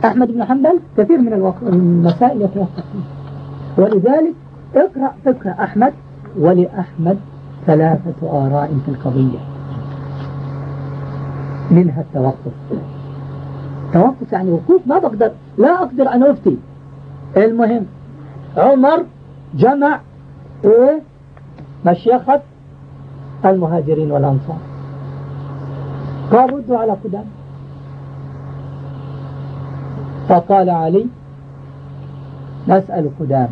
أحمد بن حنبل كثير من المسائل يتوقف فيها، ولذلك اقرأ فقه أحمد، ولأحمد 3 آراء في القضية، منها التوقف. توقف يعني وقوف، ما بقدر، لا أقدر أن أفتي. المهم عمر جمع مشيخة المهاجرين والأنصار، قال ردوا على قدام. فقال علي نسأل قدام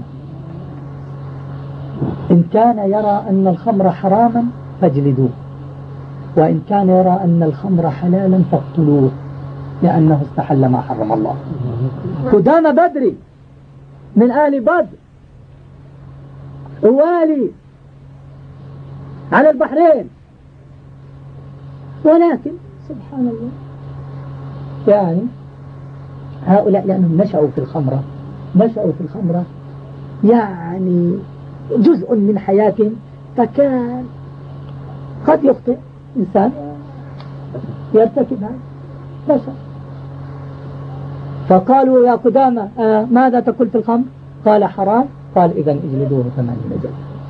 إن كان يرى أن الخمر حراما فاجلدوه، وإن كان يرى أن الخمر حلالا فاقتلوه، لأنه استحل ما حرم الله. قدام بدري من آل بدر، والي على البحرين، ولكن سبحان الله يعني هؤلاء لأنهم نشأوا في الخمرة يعني جزء من حياتهم، فكان قد يخطئ إنسان يرتكب هذا بشر. فقالوا يا قدامى ماذا تقول في الخمر؟ قال حرام. قال إذن اجلدوه 80 جلدة.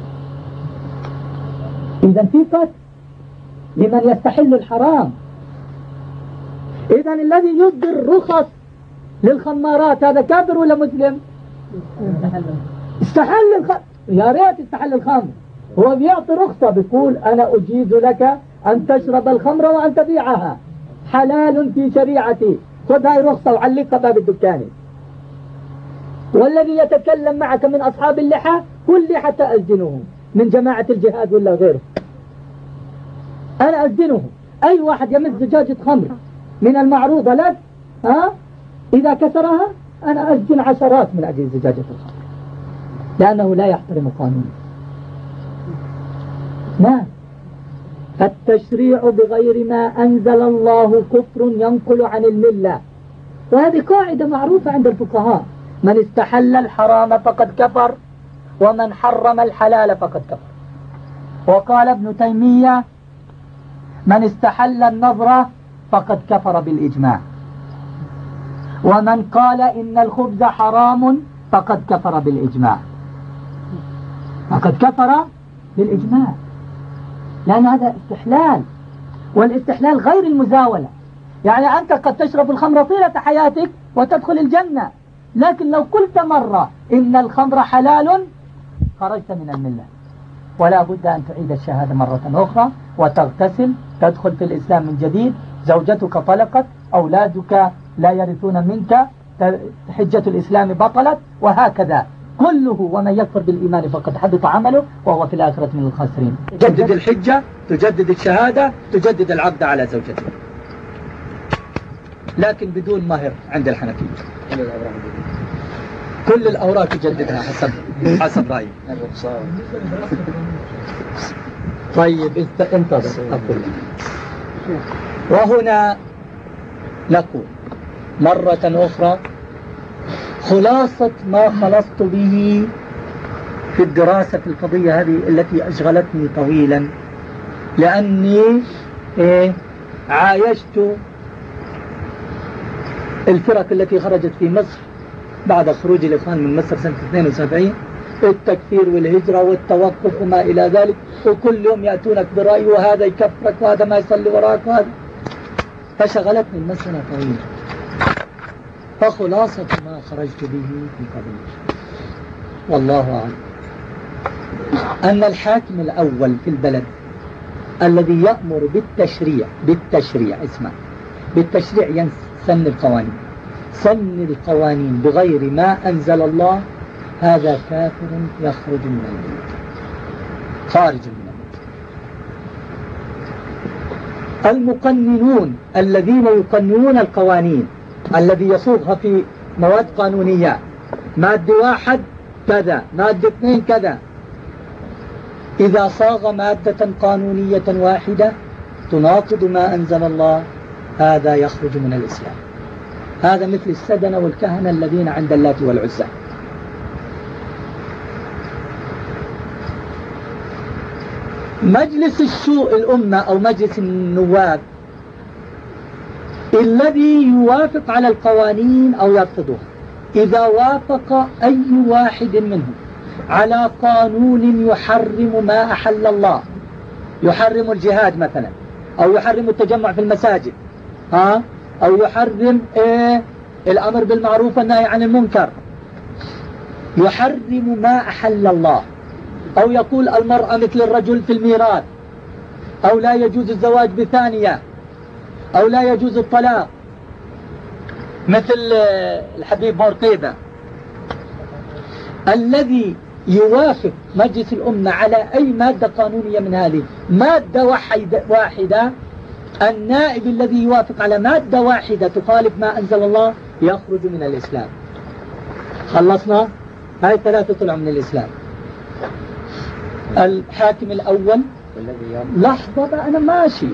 إذن في قتل لمن يستحل الحرام. إذن الذي يصدر رخص للخمارات هذا كافر ولا مسلم؟ استحل الخمر، يا ريت استحل الخمر. هو بيعطي رخصة، بيقول أنا أجيز لك أن تشرب الخمر وأن تبيعها، حلال في شريعتي، خذ هاي رخصة وعلقها باب الدكان. والذي يتكلم معك من أصحاب اللحى كل لحى أسجنه، من جماعة الجهاد ولا غيره، أنا أسجنه. أي واحد يمس زجاجة خمر من المعروضة لك إذا كسرها أنا أسجن عشرات من أجل زجاجة الخمر، لأنه لا يحترم قانون. نعم، التشريع بغير ما أنزل الله كفر ينقل عن الملة، وهذه قاعدة معروفة عند الفقهاء: من استحل الحرام فقد كفر، ومن حرم الحلال فقد كفر. وقال ابن تيمية: من استحل النظرة فقد كفر بالإجماع، ومن قال إن الخبز حرام فقد كفر بالإجماع، فقد كفر بالإجماع، لأن هذا استحلال، والاستحلال غير المزاولة. يعني أنت قد تشرب الخمر طيلة حياتك وتدخل الجنة، لكن لو قلت مرة إن الخمر حلال خرجت من الملة، ولا بد أن تعيد الشهادة مرة أخرى وتغتسل، تدخل في الإسلام من جديد. زوجتك طلقت، أولادك لا يرثون منك، حجة الإسلام بطلت، وهكذا كله. ومن يكفر بالإيمان فقد حبط عمله وهو في الآخرة من الخاسرين. تجدد الحجة، تجدد الشهادة، تجدد العقد على زوجته، لكن بدون مهر عند الحنفية. كل الأوراق تجددها حسب رأيي. طيب انتظر أقول. وهنا نقول مرة أخرى خلاصة ما خلصت به في الدراسة في القضية هذه التي أشغلتني طويلا، لأني عايشت الفرق التي خرجت في مصر بعد خروج الإخوان من مصر سنة 72، التكفير والهجرة والتوقف وما إلى ذلك، وكل يوم يأتونك برأي وهذا يكفرك وهذا ما يصلي وراك وهذا، فشغلتني المسألة طويلة. فخلاصة ما خرجت به في قضية والله أعلم أن الحاكم الأول في البلد الذي يأمر بالتشريع اسمع، بالتشريع يسن القوانين، سن القوانين بغير ما أنزل الله، هذا كافر يخرج من الملة، خارج من الملة. المقننون الذين يقننون القوانين الذي يصوغها في مواد قانونية، مادة 1 كذا، مادة 2 كذا، إذا صاغ مادة قانونية واحدة تناقض ما أنزل الله، هذا يخرج من الإسلام. هذا مثل السدنة والكهنة الذين عند اللات والعزى. مجلس الشورى الأمة أو مجلس النواب الذي يوافق على القوانين أو يرفضها. إذا وافق أي واحد منهم على قانون يحرم ما أحل الله، يحرم الجهاد مثلا، أو يحرم التجمع في المساجد، أو يحرم الأمر بالمعروف والنهي عن المنكر، يحرم ما أحل الله، أو يقول المرأة مثل الرجل في الميراث، أو لا يجوز الزواج بثانية، أو لا يجوز الطلاق، مثل الحبيب بورقيبة. الذي يوافق مجلس الأمة على أي مادة قانونية من هذه، مادة واحدة، النائب الذي يوافق على مادة واحدة تخالف ما أنزل الله يخرج من الإسلام. خلصنا؟ هاي ثلاثة طلعوا من الإسلام. الحاكم الأول، لحظة بقى أنا ماشي.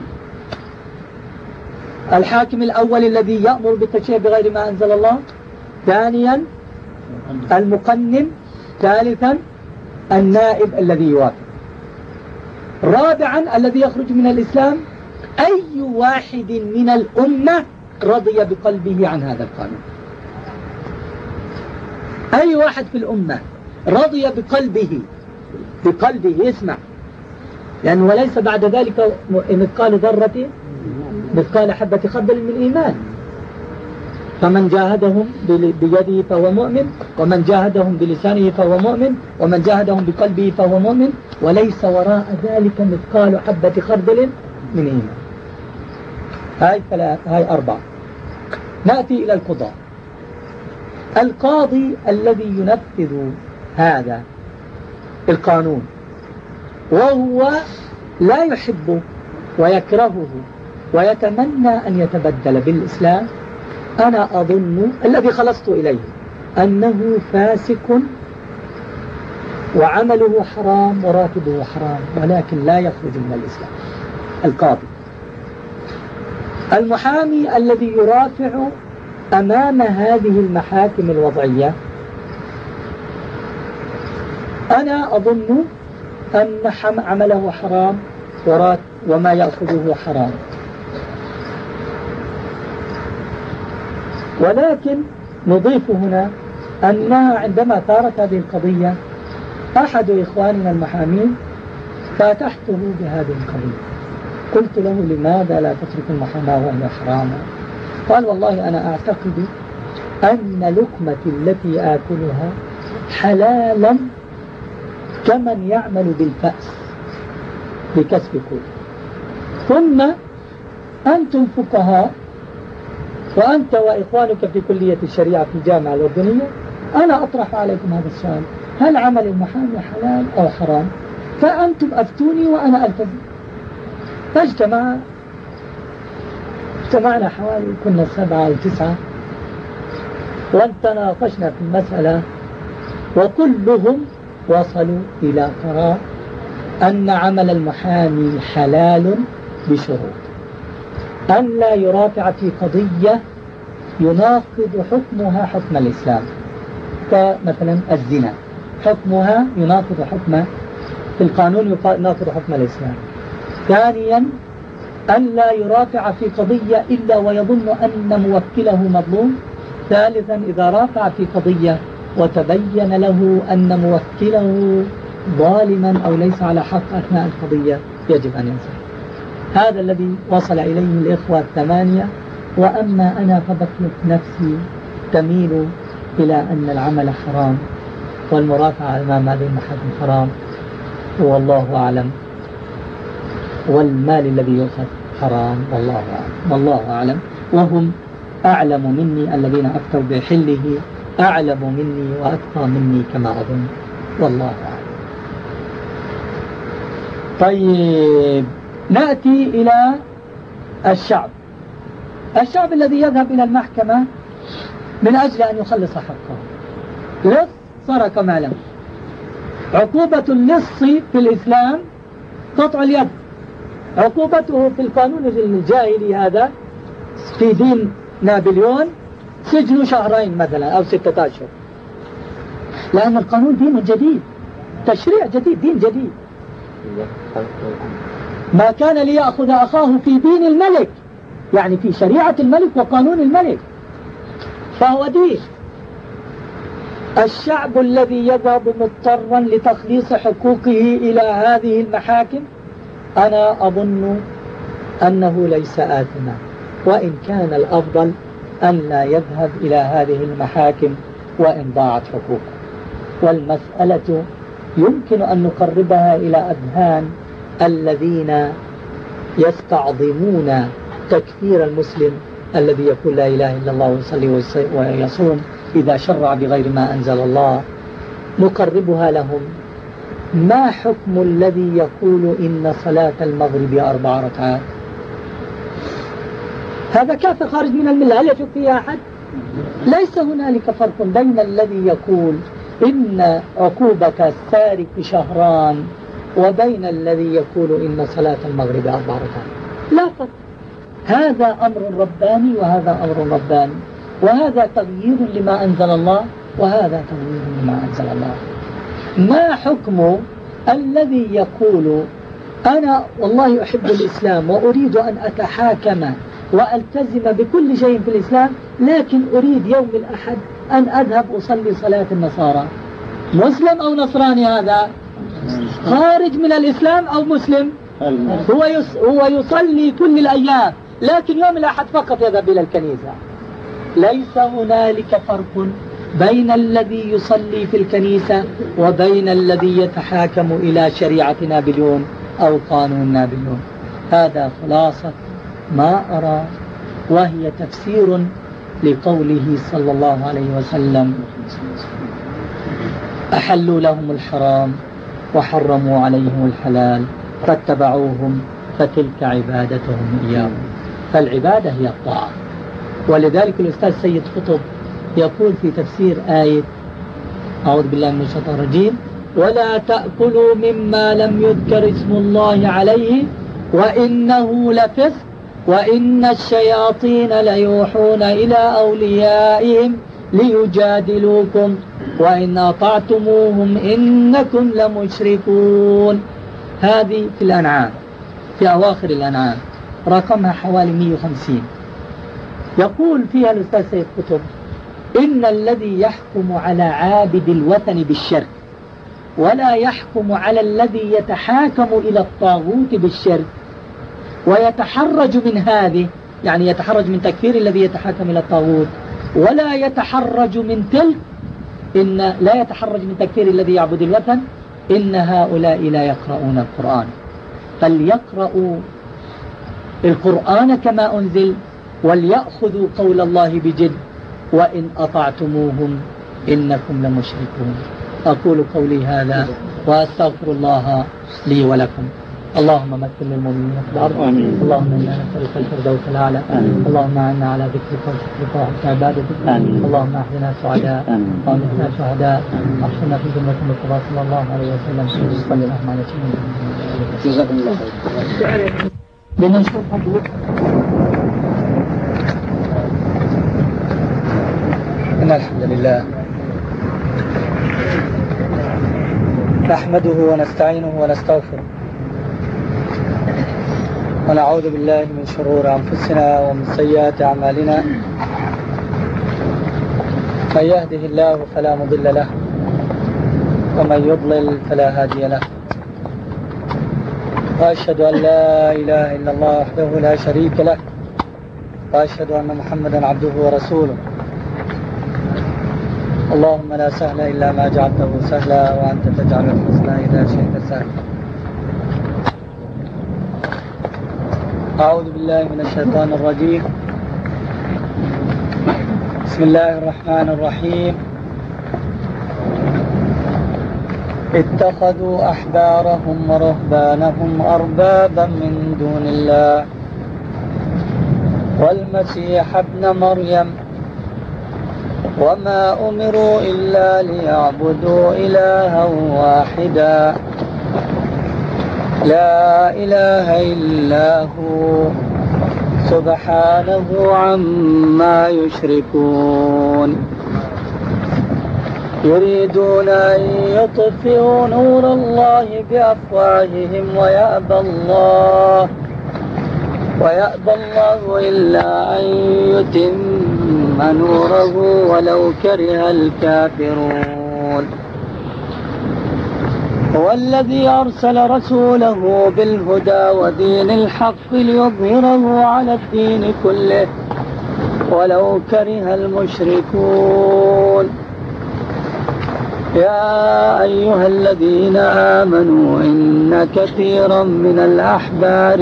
الحاكم الأول الذي يأمر بالتشريع بغير ما أنزل الله. ثانيا المقنن. ثالثا النائب الذي يوافق. رابعا الذي يخرج من الإسلام أي واحد من الأمة رضي بقلبه عن هذا القانون. أي واحد في الأمة رضي بقلبه يسمع، لأنه وليس بعد ذلك مثقال ذرة مثقال حبة خردل من إيمان. فمن جاهدهم بيده فهو مؤمن، ومن جاهدهم بلسانه فهو مؤمن، ومن جاهدهم بقلبه فهو مؤمن، وليس وراء ذلك مثقال حبة خردل من إيمان. هاي أربعة. نأتي إلى القضاء. القاضي الذي ينفذ هذا القانون وهو لا يحبه ويكرهه ويتمنى أن يتبدل بالإسلام، أنا أظن الذي خلصت إليه أنه فاسق وعمله حرام وراتبه حرام، ولكن لا يخرج من الإسلام. القاضي. المحامي الذي يرافع أمام هذه المحاكم الوضعية، أنا أظن أن عمله حرام وما يأخذه حرام. ولكن نضيف هنا أنها عندما ثارت هذه القضية أحد إخواننا المحامين فاتحته بهذه القضية، قلت له لماذا لا تترك المحاماة وهي حرام؟ قال والله أنا أعتقد أن لقمتي التي آكلها حلالا كمن يعمل بالفأس بكسب قوت. ثم أنتم فقهاء وأنت وإخوانك في كلية الشريعة في الجامعة الأردنية، أنا أطرح عليكم هذا السؤال: هل عمل المحامي حلال أو حرام؟ فأنتم أفتوني وأنا ألتزم. اجتمعنا حوالي كنا 7 أو 9 وتناقشنا في المسألة، وكلهم وصلوا إلى قرار أن عمل المحامي حلال بشروط: أن لا يرافع في قضية يناقض حكمها حكم الإسلام، كمثلا الزنا حكمها يناقض حكم في القانون يناقض حكم الإسلام. ثانيا أن لا يرافع في قضية إلا ويظن أن موكله مظلوم. ثالثا إذا رافع في قضية وتبين له أن موكله ظالما أو ليس على حق أثناء القضية يجب أن ينصرف. هذا الذي وصل إليه الإخوة 8. وأما أنا فبقيت نفسي تميل إلى أن العمل حرام والمرافعة أمام هذه المحاكم حرام، والله أعلم، والمال الذي يؤخذ حرام، والله أعلم. وهم أعلم مني، الذين أفتوا بحله أعلم مني وأتقى مني كما أظن، والله أعلم. طيب نأتي إلى الشعب الذي يذهب إلى المحكمة من أجل أن يخلص حقه. لص سرق مالا، عقوبة اللص في الإسلام قطع اليد. عقوبته في القانون الجاهلي هذا في دين نابليون سجن 2 شهرين مثلا أو 6 أشهر، لأن القانون دين جديد، تشريع جديد، دين جديد. ما كان ليأخذ أخاه في دين الملك يعني في شريعة الملك وقانون الملك، فهو دين. الشعب الذي يذهب مضطرا لتخليص حقوقه إلى هذه المحاكم أنا أظن أنه ليس آثما، وإن كان الأفضل أن لا يذهب إلى هذه المحاكم وإن ضاعت حقوقه. والمسألة يمكن أن نقربها إلى أذهان الذين يستعظمون تكفير المسلم الذي يقول لا إله إلا الله ويصلي ويصوم إذا شرع بغير ما أنزل الله. نقربها لهم: ما حكم الذي يقول إن صلاة المغرب 4 ركعات؟ هذا كافر خارج من الملة، هل يشك فيه أحد؟ ليس هنالك فرق بين الذي يقول إن عقوبة السارق شهران وبين الذي يقول إن صلاة المغرب 4 ركعات، لا فرق. هذا أمر رباني وهذا أمر رباني، وهذا تغيير لما أنزل الله وهذا تغيير لما أنزل الله. ما حكم الذي يقول أنا والله أحب الإسلام وأريد أن أتحاكم وألتزم بكل شيء في الإسلام، لكن أريد يوم الأحد أن أذهب أصلي صلاة النصارى؟ مسلم أو نصراني؟ هذا خارج من الإسلام أو مسلم؟ هو يصلي كل الأيام، لكن يوم الأحد فقط يذهب إلى الكنيسة. ليس هنالك فرق بين الذي يصلي في الكنيسة وبين الذي يتحاكم إلى شريعة نابليون أو قانون نابليون. هذا خلاصة ما أرى، وهي تفسير لقوله صلى الله عليه وسلم: أحلوا لهم الحرام وحرموا عليهم الحلال فاتبعوهم فتلك عبادتهم إياهم. فالعبادة هي الطاعة. ولذلك الأستاذ سيد قطب يقول في تفسير آية أعوذ بالله من الشيطان الرجيم: ولا تأكلوا مما لم يذكر اسم الله عليه وإنه لفسق وإن الشياطين ليوحون إلى أوليائهم ليجادلوكم وإن أطعتموهم إنكم لمشركون. هذه في الأنعام، في أواخر الأنعام، رقمها حوالي 150. يقول فيها الأستاذ سيد قطب: إن الذي يحكم على عابد الوثن بالشرك ولا يحكم على الذي يتحاكم إلى الطاغوت بالشرك ويتحرج من هذه، يعني يتحرج من تكفير الذي يتحاكم إلى الطاغوت ولا يتحرج من تلك، إن لا يتحرج من تكفير الذي يعبد الوثن، إن هؤلاء لا يقرؤون القرآن. فليقرؤوا القرآن كما أنزل وليأخذوا قول الله بجد وإن أطعتموهم إنكم لمشركون. أقول قولي هذا وأستغفر الله لي ولكم. اللهم مثل للمؤمنين في الأرض. اللهم إنا نسألك الفردوس الأعلى. اللهم أعنا على ذكرك وشكرك وحسن عبادتك. اللهم أحينا سعداء وأمتنا شهداء واحشرنا في جنة المصطفى صلى الله عليه وسلم. صلى الله عليه وسلم. جزاكم الله خير. بنشوف حضور. إن الحمد لله نحمده ونستعينه ونستغفره ونعوذ بالله من شرور أنفسنا ومن سيئات أعمالنا. من يهده الله فلا مضل له ومن يضلل فلا هادي له. وأشهد أن لا إله إلا الله وحده لا شريك له وأشهد أن محمدا عبده ورسوله. اللهم لا سهل إلا ما جعلته سهلا وأنت تجعل الحزن إذا شئت سهلا. أعوذ بالله من الشيطان الرجيم. بسم الله الرحمن الرحيم. اتخذوا أحبارهم ورهبانهم أربابا من دون الله والمسيح ابن مريم وما أمروا إلا ليعبدوا إلها واحدا لا إله إلا هو سبحانه عما يشركون. يريدون أن يطفئوا نور الله بأفواههم ويأبى الله إلا أن يتم نوره ولو كره الكافرون. هو الذي أرسل رسوله بالهدى ودين الحق ليظهره على الدين كله ولو كره المشركون. يا أيها الذين آمنوا إن كثيرا من الأحبار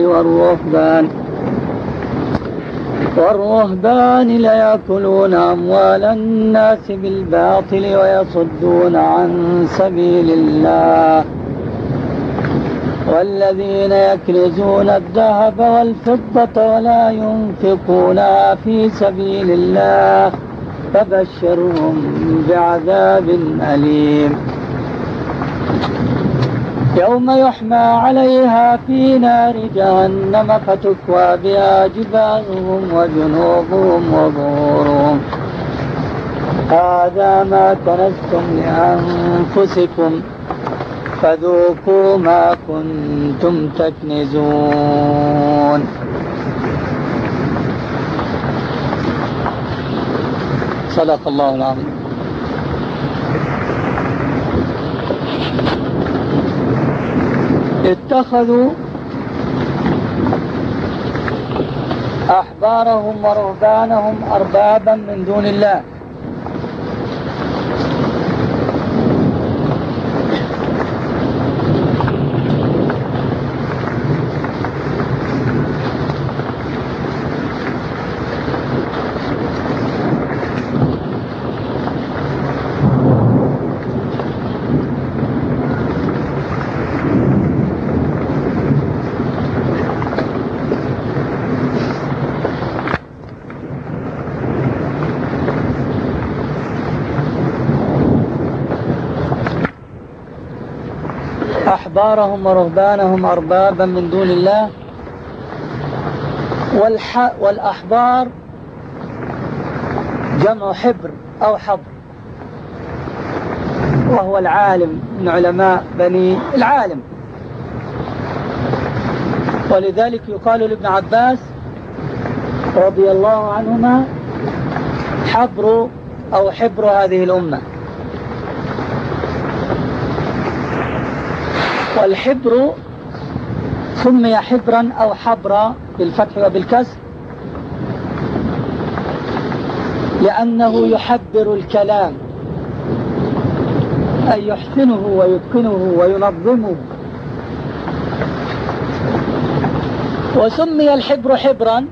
والرهبان ليأكلون أموال الناس بالباطل ويصدون عن سبيل الله والذين يكنزون الذهب والفضة ولا ينفقونها في سبيل الله فبشرهم بعذاب أليم. يوم يحمى عليها في نار جهنم فتكوى بها جباههم وجنوبهم وظهورهم هذا ما كنزتم لأنفسكم فذوقوا ما كنتم تكنزون. صدق الله العظيم. اتخذوا أحبارهم ورهبانهم أربابا من دون الله أحبارهم ورهبانهم أربابا من دون الله. والأحبار جمع حبر أو حبر وهو العالم من علماء بني العالم، ولذلك يقال لابن عباس رضي الله عنهما حبر أو حبر هذه الأمة. والحبر سمي حبرا أو حبرا بالفتح وبالكسر لأنه يحبر الكلام أي يحسنه ويتقنه وينظمه. وسمي الحبر حبرا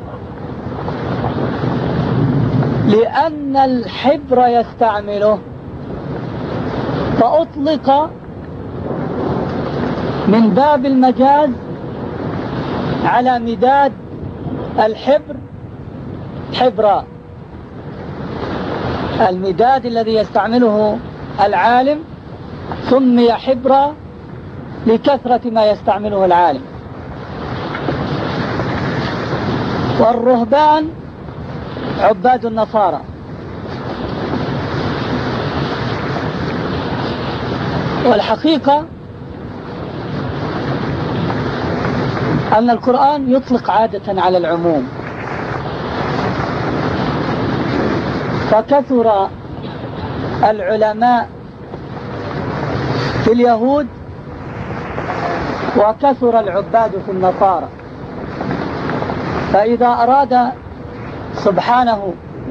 لأن الحبر يستعمله فأطلق من باب المجاز على مداد الحبر حبرا. المداد الذي يستعمله العالم سمي حبرا لكثرة ما يستعمله العالم. والرهبان عباد النصارى، والحقيقة أن القرآن يطلق عادة على العموم، فكثر العلماء في اليهود وكثر العباد في النصارى، فإذا أراد سبحانه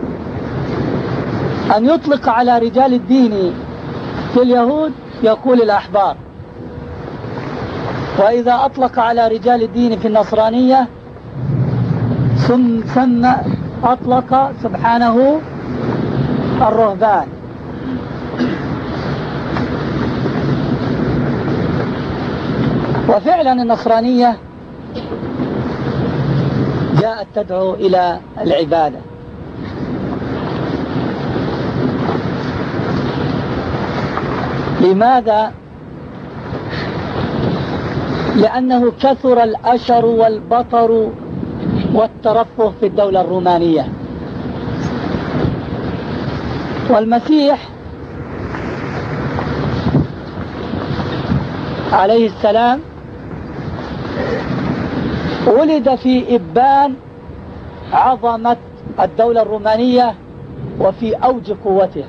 أن يطلق على رجال الدين في اليهود يقول الأحبار، وإذا أطلق على رجال الدين في النصرانية أطلق سبحانه الرهبان. وفعلا النصرانية جاءت تدعو إلى العبادة، لماذا؟ لأنه كثر الأشر والبطر والترفه في الدولة الرومانية، والمسيح عليه السلام ولد في إبان عظمة الدولة الرومانية وفي أوج قوتها.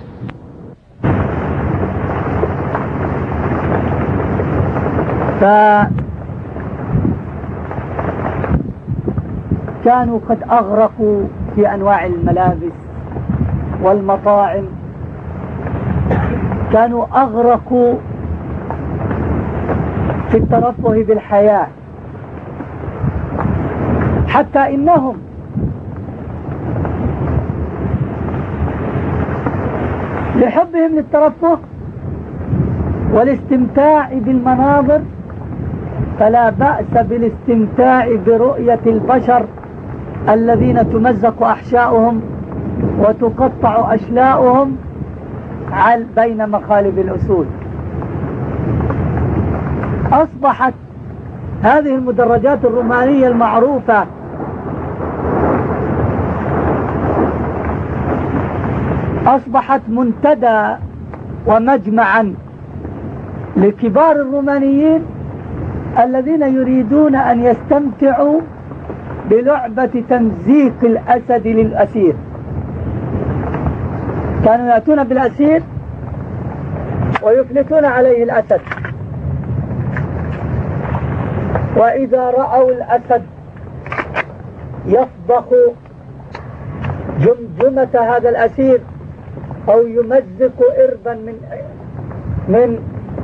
فكانوا قد أغرقوا في أنواع الملابس والمطاعم، كانوا أغرقوا في الترفه بالحياة، حتى إنهم لحبهم للترفه والاستمتاع بالمناظر فلا بأس بالاستمتاع برؤية البشر الذين تمزق أحشاؤهم وتقطع أشلاؤهم بين مخالب الأسود. أصبحت هذه المدرجات الرومانية المعروفة أصبحت منتدى ومجمعا لكبار الرومانيين الذين يريدون أن يستمتعوا بلعبة تمزيق الأسد للأسير. كانوا يأتون بالأسير ويفلتون عليه الأسد، وإذا رأوا الأسد يفضخ جمجمة هذا الأسير أو يمزق إربا من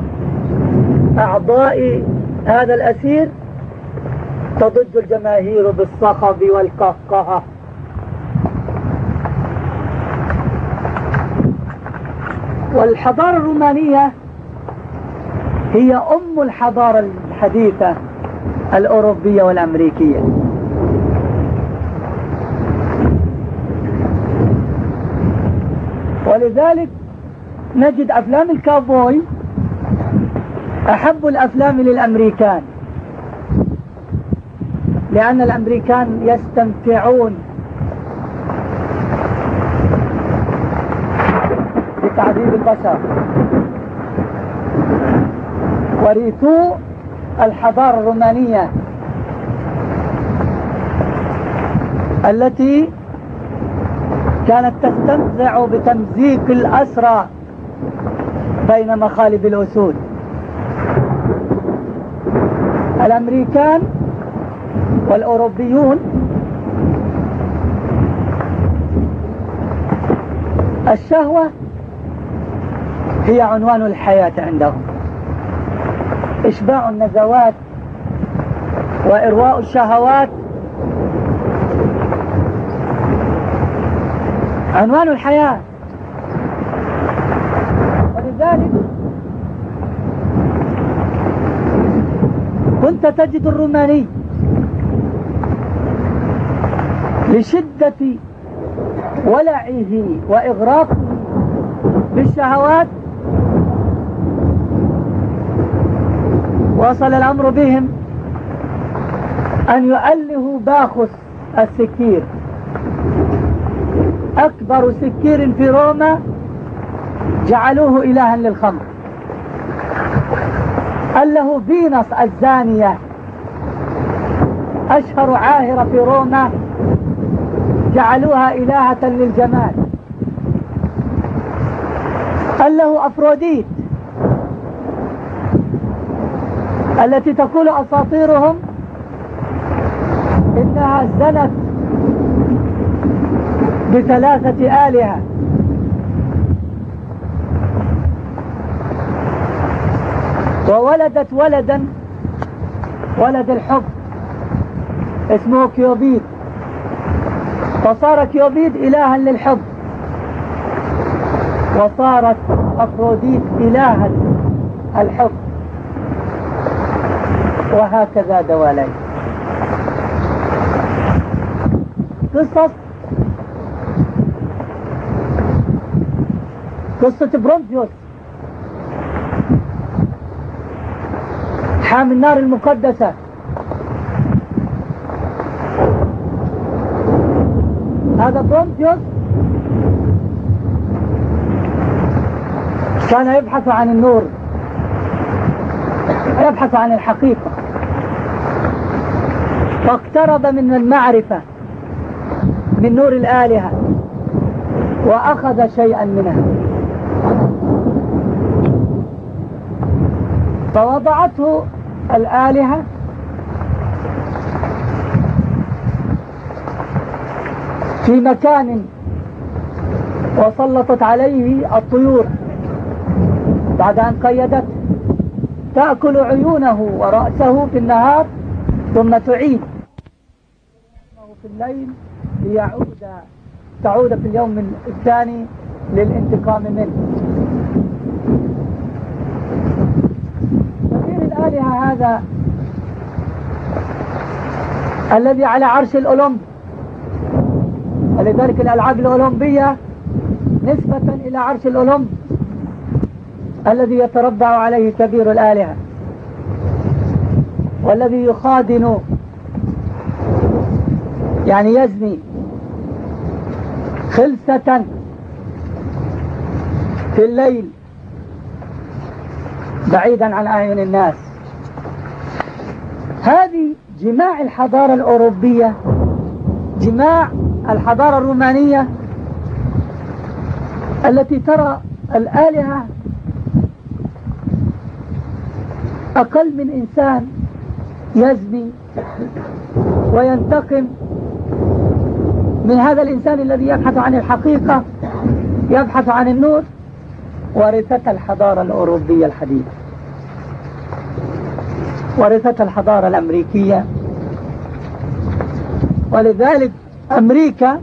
أعضاء هذا الأسير تضج الجماهير بالصخب والقهقهة. والحضارة الرومانية هي أم الحضارة الحديثة الأوروبية والأمريكية. ولذلك نجد أفلام الكاوبوي أحب الأفلام للأمريكان، لأن الأمريكان يستمتعون بتعذيب البشر. ورثوا الحضارة الرومانية التي كانت تستمتع بتمزيق الأسرى بين مخالب الأسود. الأمريكان والأوروبيون الشهوة هي عنوان الحياة عندهم، إشباع النزوات وإرواء الشهوات عنوان الحياة. ولذلك كنت تجد الروماني لشدة ولعه وإغراقه بالشهوات وصل الأمر بهم أن يؤلهوا باخوس السكير، أكبر سكير في روما، جعلوه إلها للخمر. أله فينوس الزانية، أشهر عاهرة في روما، جعلوها إلهة للجمال. أله أفروديت التي تقول أساطيرهم إنها زنت ب3 آلهة. وولدت ولدا، ولد الحب اسمه كيوبيد، فصار كيوبيد إلها للحب، وصارت أفروديت إلها الحب، وهكذا دوالي. قصة برونزيوس حامل النار المقدسة، هذا برونزيوس كان يبحث عن النور، يبحث عن الحقيقة، فاقترب من المعرفة من نور الآلهة وأخذ شيئا منها فوضعته الآلهة في مكان وسلطت عليه الطيور بعد أن قيدته تأكل عيونه ورأسه في النهار ثم تعيد في الليل تعود في اليوم الثاني للانتقام منه. وزير الآلهة هذا الذي على عرش الأولمب، ولذلك الألعاب الأولمبية نسبة إلى عرش الأولمب الذي يتربع عليه كبير الآلهة والذي يخادن يعني يزني خلسة في الليل بعيدا عن أعين الناس. هذه جماع الحضارة الأوروبية، جماع الحضارة الرومانية التي ترى الآلهة أقل من إنسان يزني وينتقم من هذا الإنسان الذي يبحث عن الحقيقة، يبحث عن النور. ورثت الحضارة الأوروبية الحديثة، ورثت الحضارة الأمريكية. ولذلك أمريكا،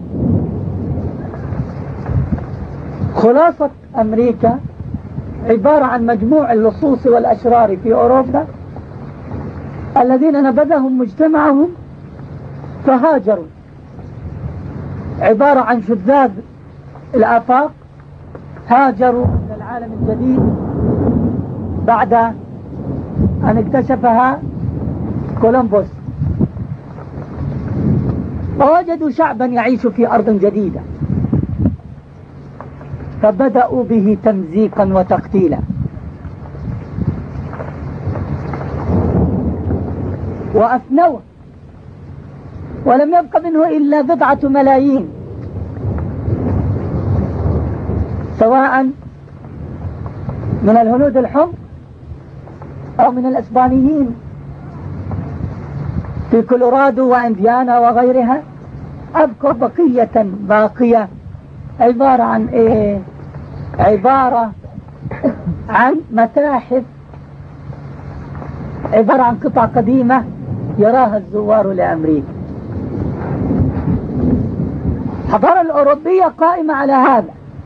خلاصة أمريكا عبارة عن مجموع اللصوص والأشرار في أوروبا الذين نبذهم مجتمعهم فهاجروا، عبارة عن شذاذ الآفاق هاجروا إلى العالم الجديد بعد أن اكتشفها كولومبوس، ووجدوا شعبا يعيش في أرض جديدة فبدأوا به تمزيقا وتقتيلا. وأفنوه ولم يبق منه إلا بضعة ملايين، سواء من الهنود الحمر أو من الإسبانيين في كولورادو وإنديانا وغيرها. أبقى بقية باقية عبارة عن إيه؟ عبارة عن متاحف، عبارة عن قطع قديمة يراها الزوار لأمريكا. الحضارة الأوروبية قائمة على هذا.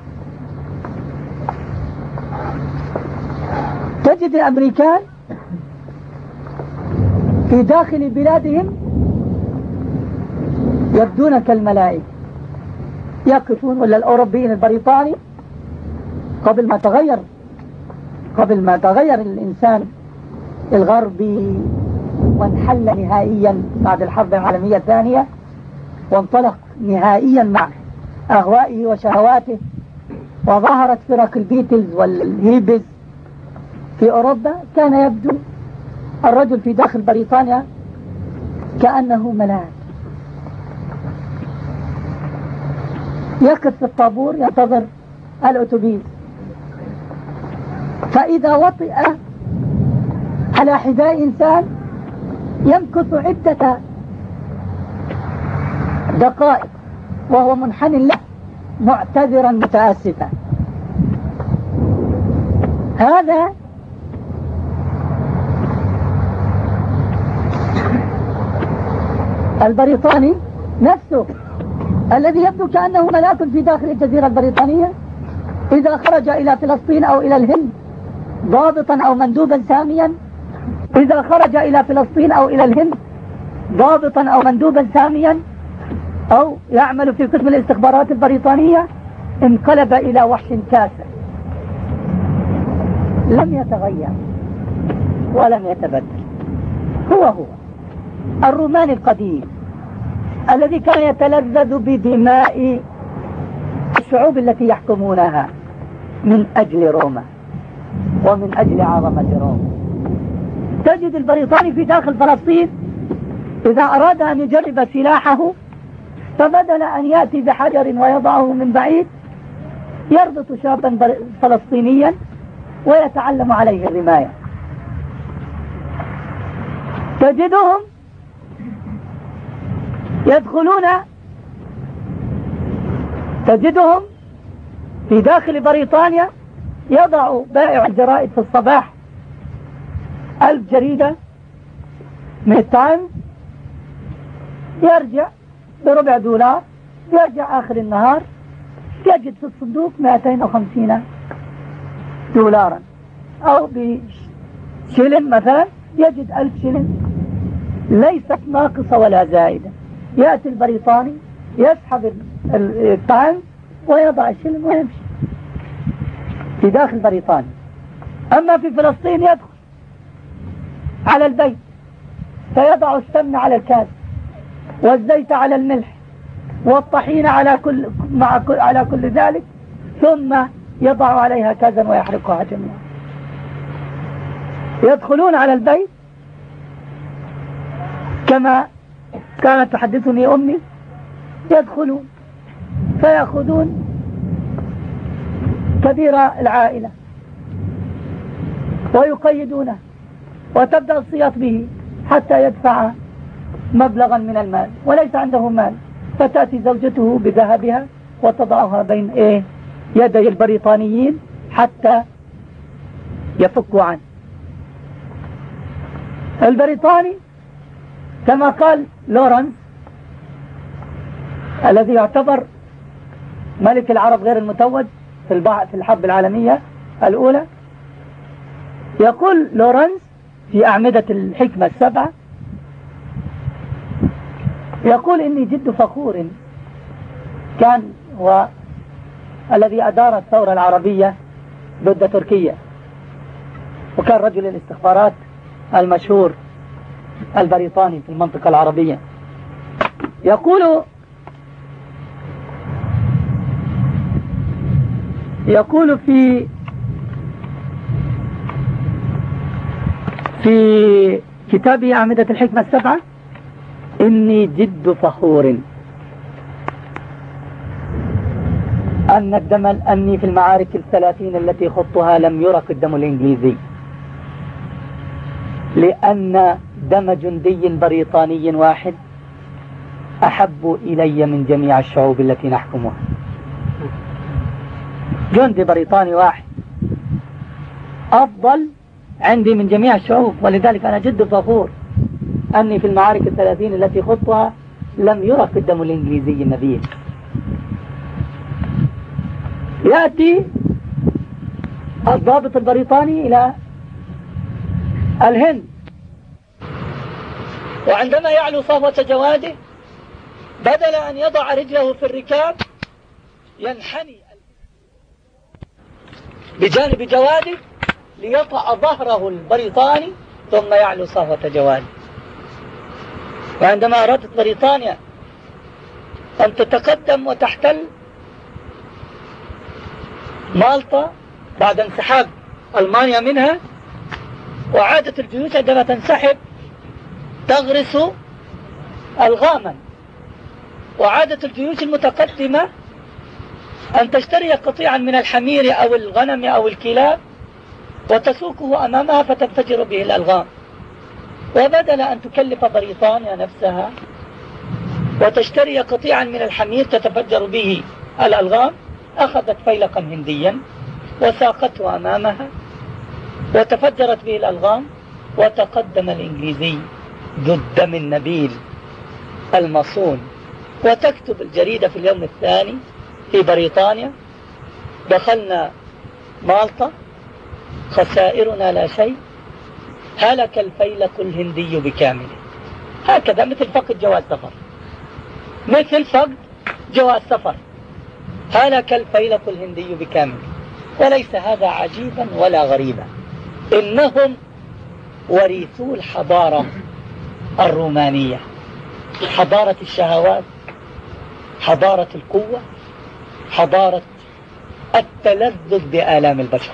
تجد الأمريكان في داخل بلادهم يبدون كالملائكة، يقفون. ولا الأوروبيين البريطاني قبل ما تغير الإنسان الغربي وانحل نهائيا بعد الحرب العالمية الثانية وانطلق نهائيا مع أهوائه وشهواته، وظهرت فرق البيتلز والهيبز في أوروبا، كان يبدو الرجل في داخل بريطانيا كأنه ملاك، يقف في الطابور ينتظر الأتوبيس، فإذا وطئ على حذاء إنسان يمكث عدة دقائق وهو منحن له معتذرا متأسفا. هذا البريطاني نفسه الذي يبدو كأنه ملاك في داخل الجزيرة البريطانية، إذا خرج إلى فلسطين أو إلى الهند ضابطا أو مندوبا ساميا، إذا خرج إلى فلسطين أو إلى الهند ضابطا أو مندوبا ساميا أو يعمل في قسم الاستخبارات البريطانية، انقلب إلى وحش كاسر، لم يتغير ولم يتبدل. هو الروماني القديم الذي كان يتلذذ بدماء الشعوب التي يحكمونها من أجل روما ومن أجل عظمة روما. تجد البريطاني في داخل فلسطين إذا أراد أن يجرب سلاحه فبدل أن يأتي بحجر ويضعه من بعيد يربط شابا فلسطينيا ويتعلم عليه الرماية. تجدهم تجدهم في داخل بريطانيا يضع بائع الجرائد في الصباح 1000 جريدة من التايمز، يرجع بربع دولار، يرجع آخر النهار يجد في الصندوق 250 دولارا، أو بشلن مثلا يجد 1000 شلن ليست ناقصة ولا زائدة. يأتي البريطاني يسحب التايمز ويضع الشلن ويمشي في داخل بريطانيا. أما في فلسطين يدخل على البيت فيضع السمن على الكاس والزيت على الملح والطحين على كل ذلك، ثم يضع عليها كازا ويحرقها جميعا. يدخلون على البيت كما كانت تحدثني أمي، يدخلون فيأخذون كبير العائلة ويقيدونه وتبدأ الصياط به حتى يدفع مبلغا من المال، وليس عنده مال، فتأتي زوجته بذهبها وتضعها بين يدي البريطانيين حتى يفكوا عنه. البريطاني كما قال لورنس الذي يعتبر ملك العرب غير المتوج في الحرب العالمية الأولى، يقول لورنس في أعمدة الحكمة السبعة، يقول إني جد فخور، كان هو الذي أدار الثورة العربية ضد تركيا، وكان رجل الاستخبارات المشهور البريطاني في المنطقة العربية. يقول في كتابه أعمدة الحكمة السبعة: إني جد فخور أني في المعارك 30 التي خضتها لم يرق الدم الإنجليزي، لأن دم جندي بريطاني واحد أحب إلي من جميع الشعوب التي نحكمها. جندي بريطاني واحد أفضل عندي من جميع الشعوب، ولذلك أنا جد فخور أني في المعارك 30 التي خضتها لم يرق الدم الإنجليزي النبيل. يأتي الضابط البريطاني إلى الهند، وعندما يعلو صفوة جواده بدل أن يضع رجله في الركاب ينحني بجانب جواده ليطأ ظهره البريطاني ثم يعلو صفوة جواده. وعندما أرادت بريطانيا أن تتقدم وتحتل مالطا بعد انسحاب ألمانيا منها، وعادت الجيوش عندما تنسحب تغرس ألغاما، وعادت الجيوش المتقدمة أن تشتري قطيعا من الحمير أو الغنم أو الكلاب وتسوقه أمامها فتنفجر به الألغام. وبدل أن تكلف بريطانيا نفسها وتشتري قطيعا من الحمير تتفجر به الألغام، أخذت فيلقا هنديا وساقته أمامها وتفجرت به الألغام، وتقدم الإنجليزي ذو الدم النبيل المصون. وتكتب الجريدة في اليوم الثاني في بريطانيا: دخلنا مالطا خسائرنا لا شيء، هلك الفيلق الهندي بكامله. هكذا مثل فقد جواز سفر، مثل فقد جواز سفر، هلك الفيلق الهندي بكامله. وليس هذا عجيبا ولا غريبا، إنهم ورثوا الحضارة الرومانية، حضارة الشهوات، حضارة القوة، حضارة التلذذ بآلام البشر،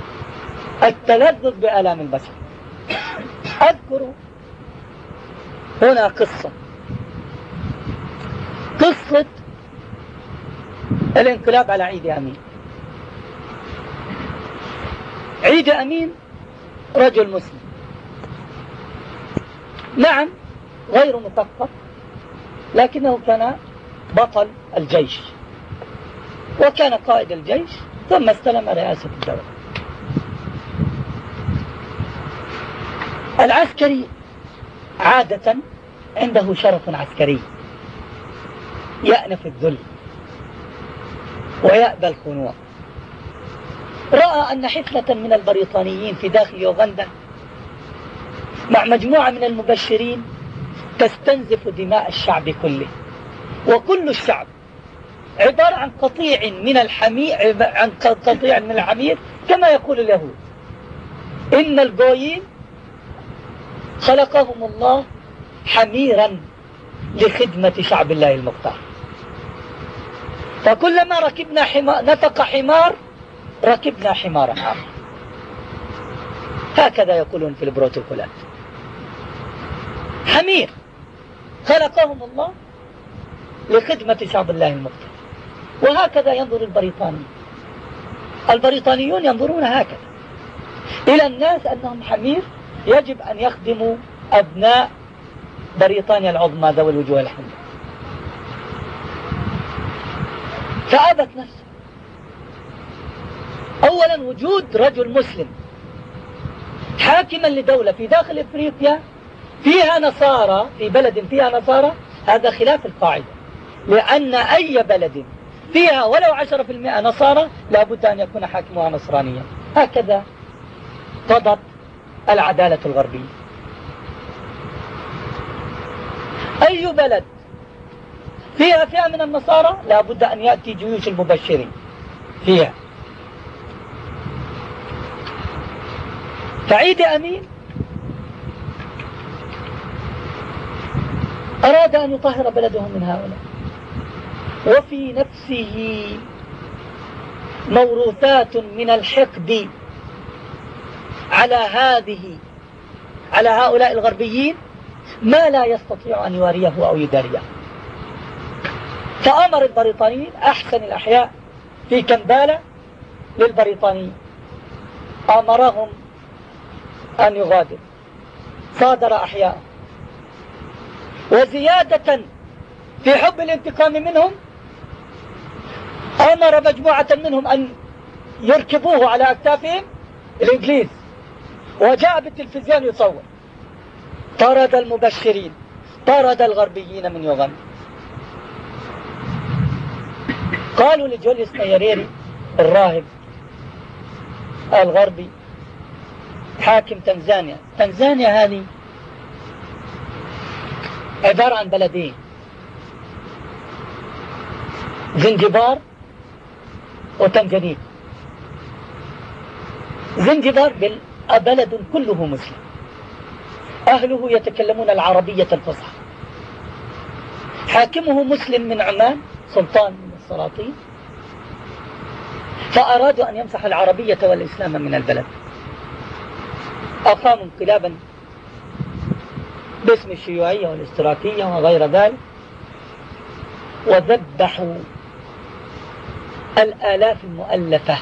التلذذ بآلام البشر. أذكر هنا قصة الانقلاب على عيدي أمين. عيدي أمين رجل مسلم، نعم غير مثقف، لكنه كان بطل الجيش وكان قائد الجيش، ثم استلم رئاسة الدولة. العسكري عادة عنده شرف عسكري، يأنف الذل ويأبى الخنوع. رأى أن حفلة من البريطانيين في داخل يوغندا مع مجموعة من المبشرين تستنزف دماء الشعب كله، وكل الشعب عبارة عن قطيع من الحمير، كما يقول اليهود: إن الجويين خلقهم الله حميرا لخدمة شعب الله المختار، فكلما ركبنا نفق حمار ركبنا حمارا آخر. هكذا يقولون في البروتوكولات: حمير خلقهم الله لخدمة شعب الله المختار. وهكذا ينظر البريطانيون ينظرون هكذا إلى الناس أنهم حمير يجب أن يخدموا أبناء بريطانيا العظمى ذوي الوجوه الحمراء. فأبت نفسه. أولا وجود رجل مسلم حاكما لدولة في داخل إفريقيا فيها نصارى، في بلد فيها نصارى، هذا خلاف القاعدة، لأن أي بلد فيها ولو 10% نصارى لابد أن يكون حاكمها نصرانيا. هكذا قضت العدالة الغربية. أي بلد فيها فئة من النصارى لابد أن يأتي جيوش المبشرين فيها. فعيدي أمين أراد أن يطهر بلده من هؤلاء، وفي نفسه موروثات من الحقد على هؤلاء الغربيين ما لا يستطيع أن يواريه أو يداريه. فأمر البريطانيين، أحسن الأحياء في كمبالا للبريطانيين، أمرهم أن يغادر، صادر أحياء. وزيادة في حب الانتقام منهم أمر مجموعة منهم أن يركبوه على أكتافهم الإنجليز، وجاء بالتلفزيون يصور. طرد المبشرين، طرد الغربيين من يوغندا. قالوا لجوليوس نيريري الراهب الغربي حاكم تنزانيا هذه عبارة عن بلدين، زنجبار وتنجانيكا. زنجبار بلد كله مسلم، أهله يتكلمون العربية الفصحى، حاكمه مسلم من عمان، سلطان من السلاطين، فأرادوا أن يمسح العربية والإسلام من البلد. أقاموا انقلابا باسم الشيوعية والاشتراكية وغير ذلك، وذبحوا الآلاف المؤلفة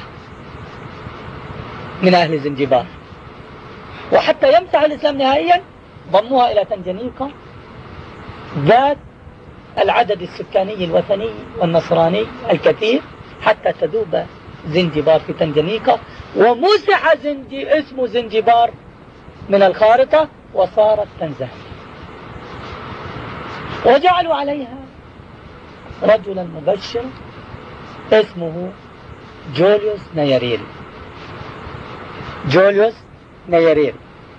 من أهل زنجبار. وحتى يمسح الإسلام نهائيا ضموها إلى تنجانيكا ذات العدد السكاني الوثني والنصراني الكثير، حتى تذوب زنجبار في تنجانيكا، ومسح اسم زنجبار من الخارطة وصارت تنزانيا. وجعلوا عليها رجلا مبشر اسمه جوليوس نيريري.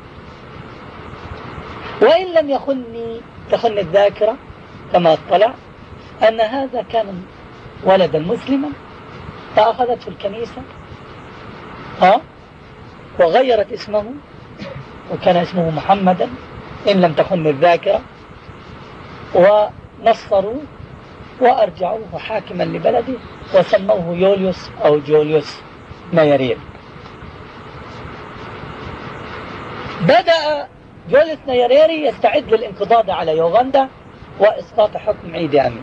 وإن لم تخن الذاكرة كما اطلع أن هذا كان ولدا مسلما، فأخذته الكنيسة وغيرت اسمه، وكان اسمه محمدا إن لم تخن الذاكرة، ونصروه وأرجعوه حاكما لبلده وسموه يوليوس أو جوليوس نيريري. بدأ جوليوس نيريري يستعد للانقضاض على يوغندا وإسقاط حكم عيدي أمين.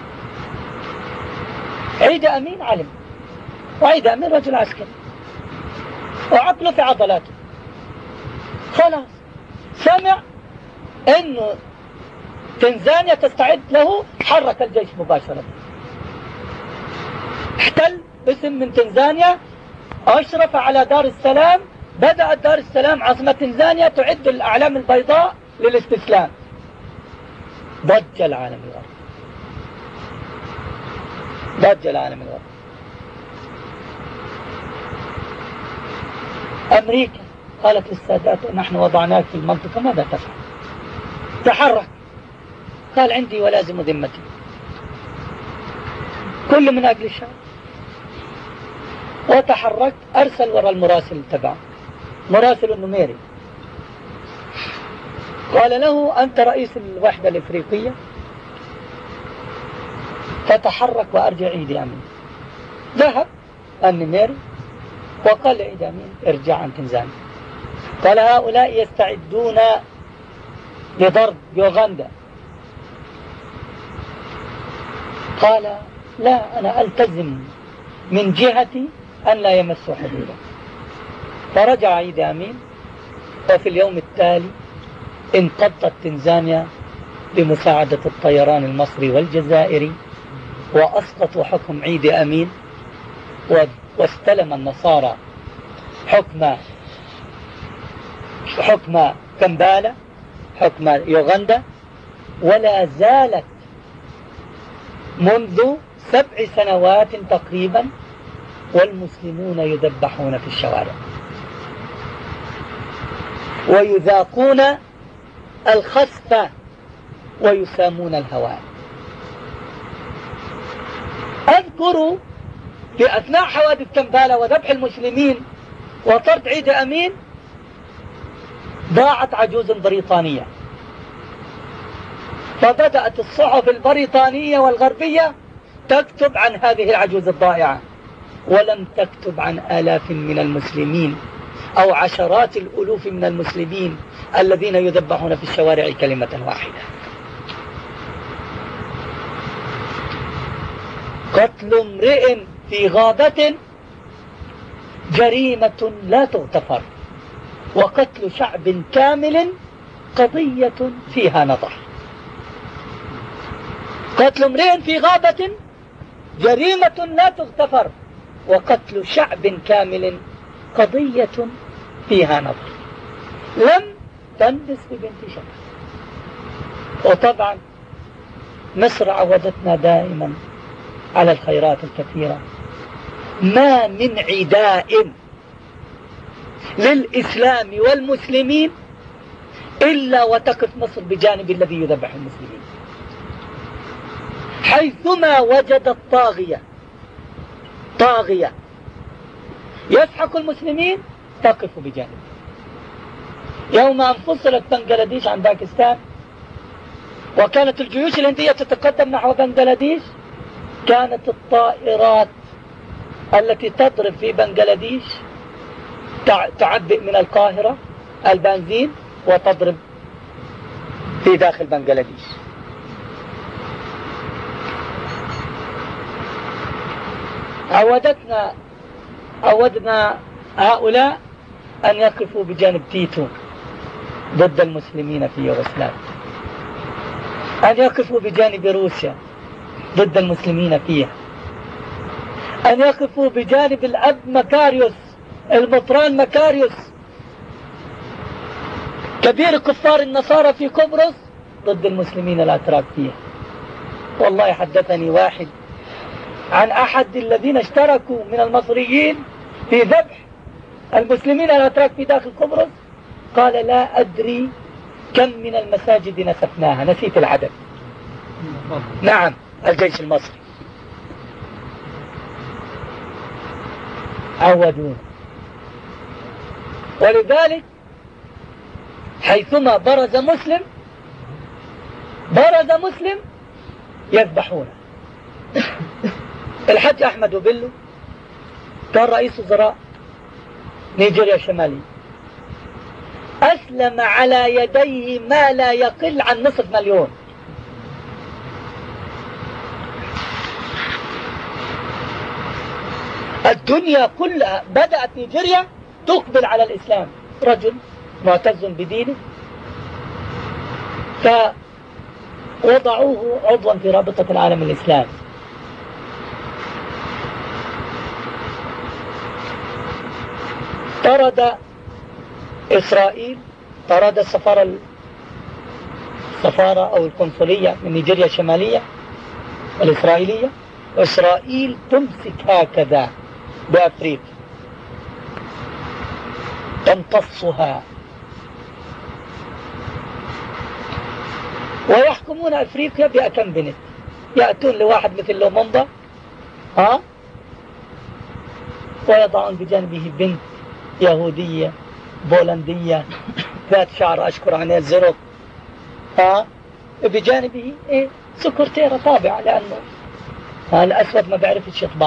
عيدي أمين علم، وعيدي أمين رجل عسكري وعقله في عضلاته، خلاص سمع انه تنزانيا تستعد له، حرك الجيش مباشرة، احتل اسم من تنزانيا، اشرف على دار السلام، بدأت دار السلام عاصمة تنزانيا تعد الأعلام البيضاء للاستسلام. ضج العالم الغربي، ضج العالم الغربي. أمريكا قالت للسادات نحن وضعناك في المنطقة، ماذا تفعل؟ تحرك. قال عندي ولازم ذمتي، كل من أجل الشعب. وتحرك، أرسل وراء المراسل تبعه، مراسل النميري، قال له أنت رئيس الوحدة الإفريقية، فتحرك وأرجع عيدي أمين. ذهب النميري وقال لعيدي أمين ارجع عن تنزانيا. قال هؤلاء يستعدون لضرب يوغندا. قال لا، أنا ألتزم من جهتي أن لا يمسوا حدودا. فرجع عيدي أمين، وفي اليوم التالي انقضت تنزانيا بمساعدة الطيران المصري والجزائري، وأسقطوا حكم عيدي أمين، واستلم النصارى حكم كمبالا، حكم يوغندا. ولا زالت منذ 7 سنوات تقريبا والمسلمون يذبحون في الشوارع ويذاقون الخسف ويسامون الهواء. أذكر في أثناء حوادث كمبالا وذبح المسلمين وطرد عيدي أمين، ضاعت عجوز بريطانية، فبدأت الصحف البريطانية والغربية تكتب عن هذه العجوز الضائعة، ولم تكتب عن آلاف من المسلمين أو عشرات الألوف من المسلمين الذين يذبحون في الشوارع كلمة واحدة. قتل امرئ في غابة جريمة لا تغتفر، وقتل شعب كامل قضية فيها نظر. قتل امرئ في غابة جريمة لا تغتفر، وقتل شعب كامل قضية فيها نظر. لم تندس ببنت شبه. وطبعا مصر عودتنا دائما على الخيرات الكثيرة. ما من عداء للإسلام والمسلمين إلا وتقف مصر بجانب الذي يذبح المسلمين. حيثما وجدت طاغية يسحق المسلمين تقف بجانب. يوم أن فصلت بنغلاديش عن باكستان وكانت الجيوش الهندية تتقدم نحو بنغلاديش، كانت الطائرات التي تضرب في بنغلاديش تعبئ من القاهرة البنزين وتضرب في داخل بنغلاديش. عودنا هؤلاء أن يقفوا بجانب تيتو ضد المسلمين في يوغوسلافيا، أن يقفوا بجانب روسيا ضد المسلمين فيها، أن يقفوا بجانب الأب مكاريوس، المطران مكاريوس كبير كفار النصارى في قبرص ضد المسلمين الأتراك فيها. والله حدثني واحد عن أحد الذين اشتركوا من المصريين في ذبح المسلمين الأتراك في داخل قبرص، قال لا أدري كم من المساجد نسفناها، نسيت العدد. نعم، الجيش المصري عودون. ولذلك حيثما برز مسلم يذبحونه. الحاج أحمد وبيلو كان رئيس وزراء نيجيريا الشمالية. أسلم على يديه ما لا يقل عن 500,000. الدنيا كلها بدأت نيجيريا تقبل على الإسلام، رجل معتز بدينه فوضعوه عضوا في رابطة العالم الإسلامي. طرد إسرائيل، طرد السفارة أو القنصلية من نيجيريا الشمالية الإسرائيلية، وإسرائيل تمسك هكذا بأفريقيا تمتصها ويحكمون أفريقيا بأكم بنت. يأتون لواحد مثل لومومبا ويضعون بجانبه بنت يهودية بولندية ذات شعر أشكر عن الزرق، بجانبه سكرتيرة طابعة، لأنه الأسود ما بيعرفش يطبع،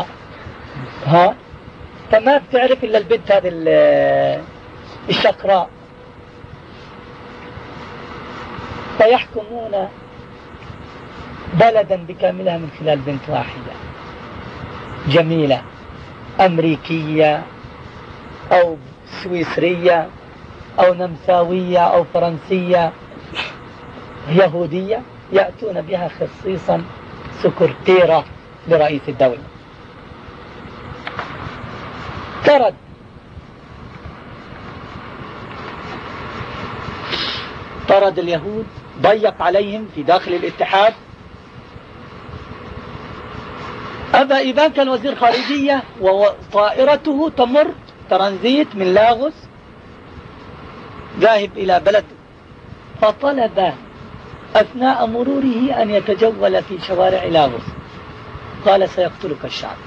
فما بتعرف إلا البنت هذه الشقراء. فيحكمون بلدا بكاملها من خلال بنت واحدة جميلة أمريكية أو سويسرية أو نمساوية أو فرنسية يهودية، يأتون بها خصيصا سكرتيرة لرئيس الدولة. طرد اليهود، ضيق عليهم في داخل الاتحاد. أبا إيبان كان وزير خارجية وطائرته تمر ترانزيت من لاغوس ذاهب إلى بلد، فطلب أثناء مروره أن يتجول في شوارع لاغوس، قال سيقتلك الشعب.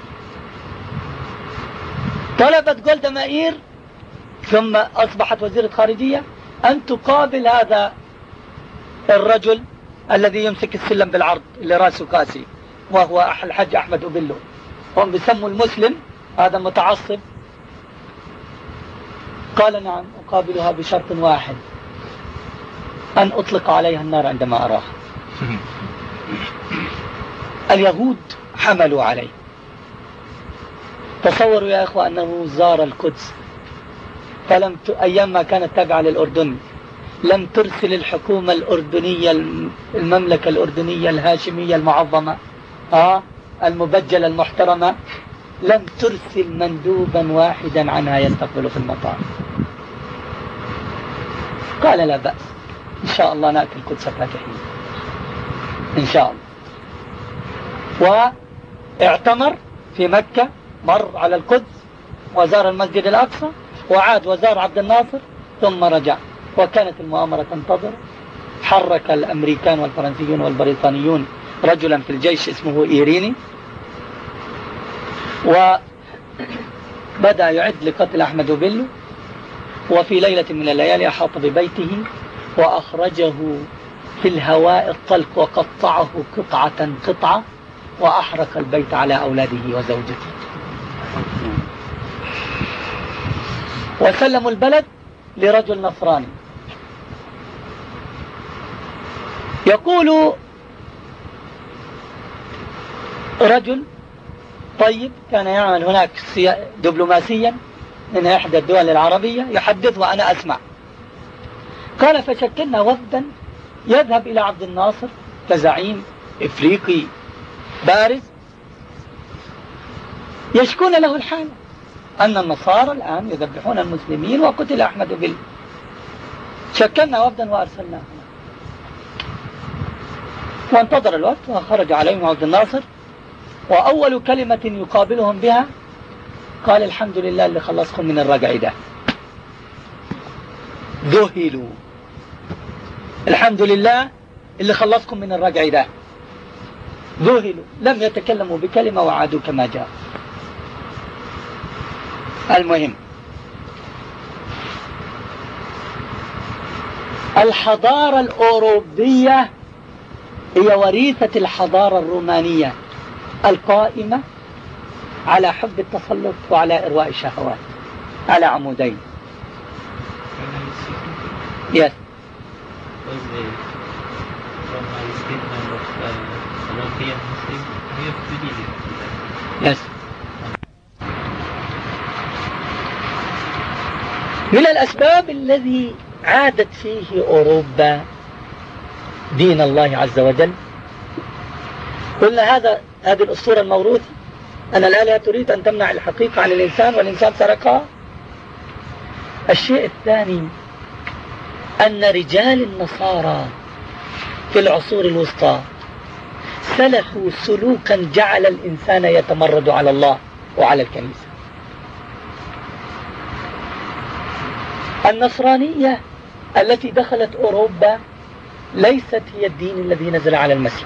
طلبت جولدا مائير ثم أصبحت وزيرة خارجية أن تقابل هذا الرجل الذي يمسك السلم بالعرض اللي راسه كاسي، وهو الحج أحمد أوبيلو. هم بيسموا المسلم هذا متعصب. قال نعم أقابلها بشرط واحد، أن أطلق عليها النار عندما أراها. اليهود حملوا عليه. تصوروا يا إخوة أنه زار القدس، فلم أيام ما كانت تابعة للأردن لم ترسل الحكومة الأردنية المملكة الأردنية الهاشمية المعظمة المبجلة المحترمة لم ترسل مندوبا واحدا عنها يستقبل في المطار. قال لا بأس، إن شاء الله نأتي القدس فاتحين إن شاء الله. واعتمر في مكة، مر على القدس وزار المسجد الأقصى وعاد وزار عبد الناصر ثم رجع، وكانت المؤامرة تنتظر. حرك الأمريكان والفرنسيون والبريطانيون رجلا في الجيش اسمه إيريني، وبدأ يعد لقتل أحمد أوبيلو. وفي ليلة من الليالي أحاط ببيته وأخرجه في الهواء الطلق وقطعه قطعة قطعة، وأحرق البيت على أولاده وزوجته، وسلموا البلد لرجل نصراني. يقول رجل طيب كان يعمل هناك دبلوماسيا من إحدى الدول العربية، يحدث وأنا أسمع. قال فشكلنا وفدا يذهب إلى عبد الناصر كزعيم إفريقي بارز، يشكون له الحالة أن النصارى الآن يذبحون المسلمين وقتل أحمد أوبيلو. شكلنا وفدا وأرسلناه، وانتظر الوقت وخرج عليهم عبد الناصر، وأول كلمة يقابلهم بها قال الحمد لله اللي خلصكم من الرجع ده. ذهلوا، الحمد لله اللي خلصكم من الرجع ده. ذهلوا، لم يتكلموا بكلمة وعادوا كما جاء. المهم الحضارة الأوروبية هي وريثة الحضارة الرومانية القائمة على حب التسلط وعلى إرواء الشهوات، على عمودين. Yes. Because from my statement of European Muslim, we have to believe that. Yes. من الأسباب الذي عادت فيه أوروبا دين الله عز وجل، قلنا هذه الأسطورة الموروثة أن الآلهة تريد أن تمنع الحقيقة عن الإنسان والإنسان سرقها. الشيء الثاني أن رجال النصارى في العصور الوسطى سلكوا سلوكا جعل الإنسان يتمرد على الله وعلى الكنيسة. النصرانية التي دخلت أوروبا ليست هي الدين الذي نزل على المسيح،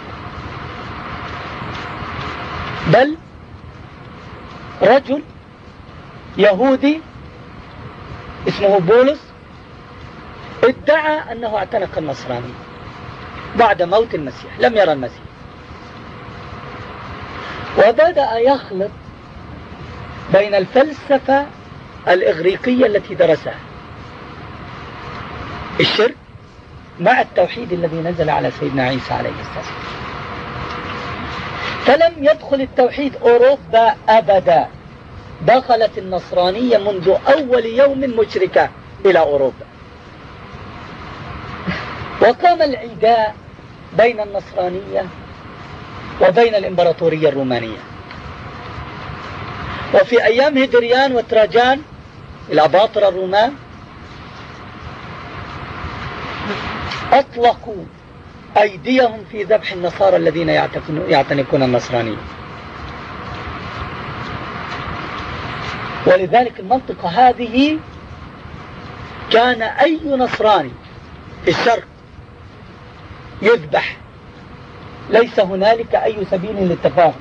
بل رجل يهودي اسمه بولس ادعى أنه اعتنق النصرانية بعد موت المسيح، لم يرى المسيح، وبدأ يخلط بين الفلسفة الإغريقية التي درسها، الشرك، مع التوحيد الذي نزل على سيدنا عيسى عليه السلام. فلم يدخل التوحيد أوروبا أبدا، دخلت النصرانية منذ أول يوم مشركة إلى أوروبا، وقام العداء بين النصرانية وبين الإمبراطورية الرومانية. وفي أيام هدريان وتراجان الأباطرة الرومان أطلقوا أيديهم في ذبح النصارى الذين يعتنقون النصرانية. ولذلك المنطقة هذه كان أي نصراني في الشرق يذبح، ليس هنالك أي سبيل للتفاهم.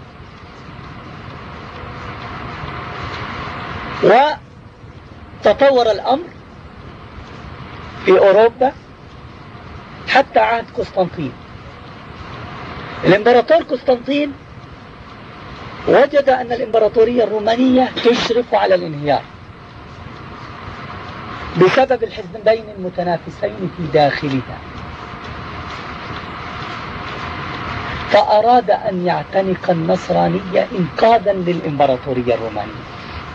وتطور الأمر في أوروبا حتى عهد قسطنطين. الإمبراطور قسطنطين وجد أن الإمبراطورية الرومانية تشرف على الانهيار بسبب الحزبين المتنافسين في داخلها، فأراد أن يعتنق النصرانية إنقاذا للإمبراطورية الرومانية.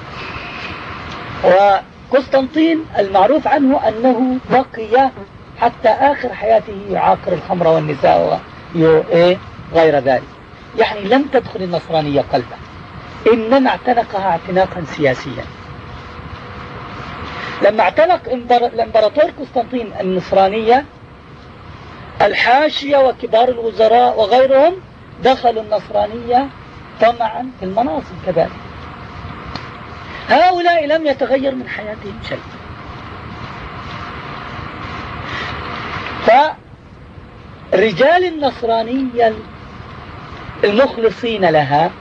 وقسطنطين المعروف عنه أنه بقي حتى آخر حياته يعاقر الخمر والنساء غير ذلك، يعني لم تدخل النصرانية قلبه، إنما اعتنقها اعتناقا سياسيا. لما اعتنق الإمبراطور قسطنطين النصرانية، الحاشية وكبار الوزراء وغيرهم دخلوا النصرانية طمعا في المناصب كذلك. هؤلاء لم يتغير من حياتهم شيء. فرجال النصرانية المخلصين لها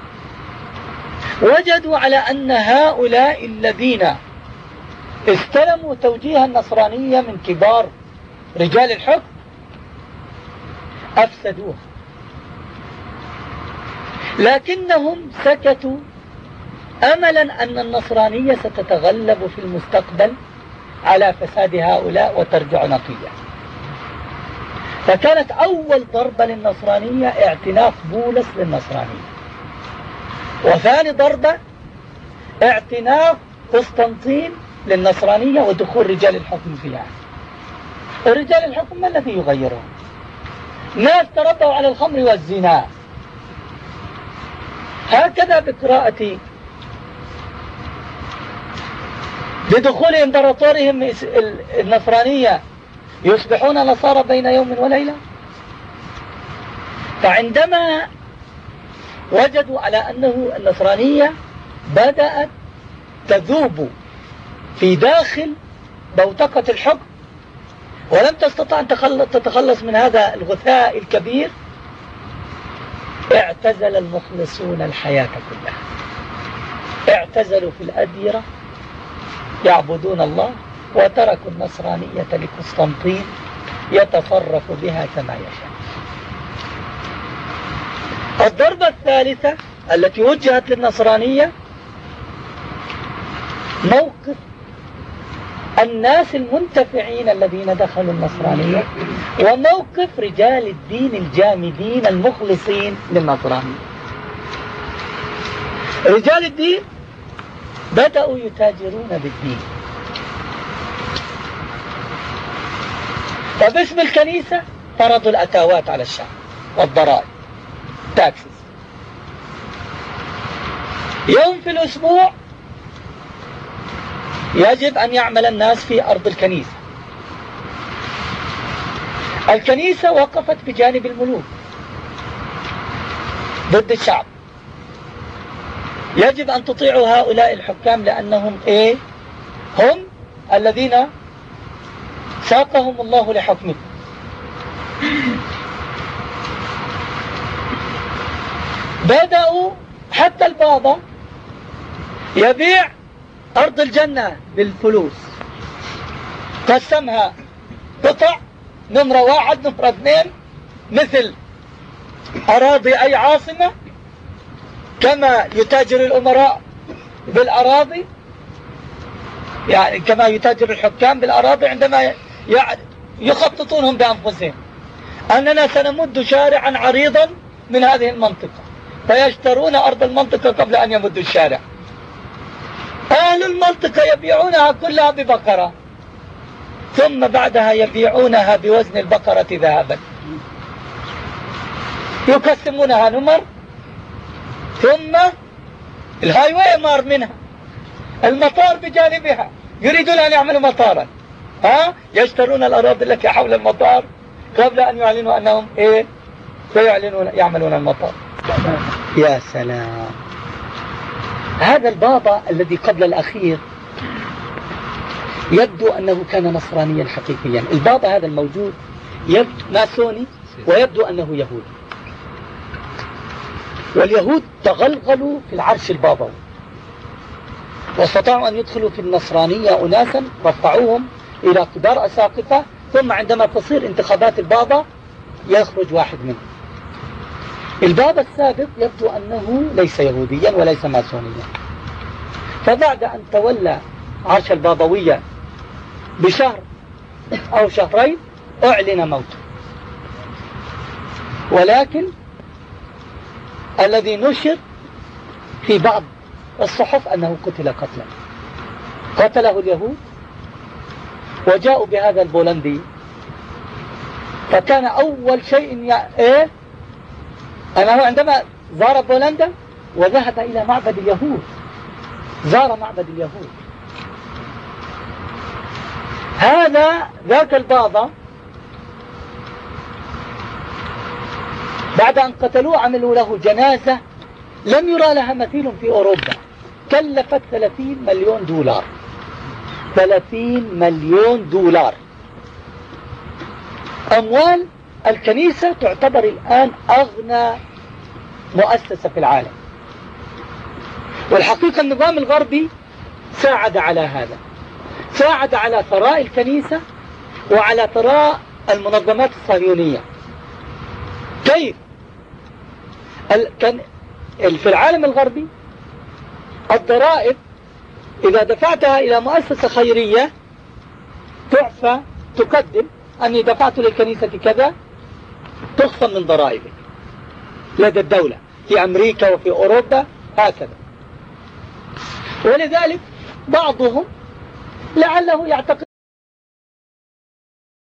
وجدوا على أن هؤلاء الذين استلموا توجيه النصرانية من كبار رجال الحكم أفسدوها، لكنهم سكتوا أملا أن النصرانية ستتغلب في المستقبل على فساد هؤلاء وترجع نقية. فكانت أول ضربة للنصرانية اعتناق بولس للنصرانية، وثاني ضربة اعتناق قسطنطين للنصرانية ودخول رجال الحكم فيها. رجال الحكم ما الذي يغيرهم؟ ناس تربوا على الخمر والزنا. هكذا بقراءتي بدخول إمبراطورهم النصرانية يصبحون نصارى بين يوم وليلة. فعندما وجدوا على أنه النصرانية بدأت تذوب في داخل بوتقة الحكم ولم تستطع أن تتخلص من هذا الغثاء الكبير، اعتزل المخلصون الحياة كلها، اعتزلوا في الأديرة يعبدون الله وتركوا النصرانية لقسطنطين يتصرف بها كما يشاء. الضربة الثالثة التي وجهت للنصرانية موقف الناس المنتفعين الذين دخلوا النصرانية، وموقف رجال الدين الجامدين المخلصين للنصرانية. رجال الدين بدأوا يتاجرون بالدين، فباسم الكنيسة فرضوا الأتاوات على الشعب والضرائب، تاكسس. يوم في الأسبوع يجب أن يعمل الناس في أرض الكنيسة. الكنيسة وقفت بجانب الملوك ضد الشعب. يجب أن تطيعوا هؤلاء الحكام لأنهم هم الذين ساقهم الله لحكمه. بدأوا حتى البابا يبيع أرض الجنة بالفلوس، قسمها قطع، نمرة 1 نمرة 2، مثل أراضي أي عاصمة، كما يتاجر الأمراء بالأراضي، يعني كما يتاجر الحكام بالأراضي عندما يخططونهم بأنفسهم أننا سنمد شارعا عريضا من هذه المنطقة، فيشترون أرض المنطقة قبل أن يمدوا الشارع. أهل المنطقة يبيعونها كلها ببقرة، ثم بعدها يبيعونها بوزن البقرة ذهبا، يقسمونها نمر، ثم الهايوي مار منها، المطار بجانبها، يريدون أن يعملوا مطارا، يشترون الأراضي التي حول المطار قبل أن يعلنوا أنهم يعملون المطار. يا سلام. هذا البابا الذي قبل الأخير يبدو أنه كان نصرانيا حقيقيا. البابا هذا الموجود يبدو ماسوني، ويبدو أنه يهودي، واليهود تغلغلوا في العرش البابوي واستطاعوا أن يدخلوا في النصرانية أناسا رفعوهم إلى كبار أساقفة، ثم عندما تصير انتخابات البابا يخرج واحد منهم. البابا السابق يبدو أنه ليس يهوديا وليس ماسونيا، فبعد أن تولى عرش البابوية بشهر أو شهرين أعلن موته، ولكن الذي نشر في بعض الصحف أنه قتل قتله اليهود، وجاءوا بهذا البولندي. فكان أول شيء أنه عندما زار بولندا وذهب إلى معبد اليهود، زار معبد اليهود. ذاك البابا بعد أن قتلوه عملوا له جنازة لم يرى لها مثيل في أوروبا، كلفت 30 مليون دولار. 30 مليون دولار. أموال الكنيسة تعتبر الآن أغنى مؤسسة في العالم، والحقيقة النظام الغربي ساعد على هذا، ساعد على ثراء الكنيسة وعلى ثراء المنظمات الصهيونية. كيف؟ في العالم الغربي الضرائب إذا دفعتها إلى مؤسسة خيرية تعفى، تقدم أني دفعت للكنيسة كذا، تخصم من ضرائبك لدى الدولة في أمريكا وفي أوروبا هكذا. ولذلك بعضهم لعله يعتقد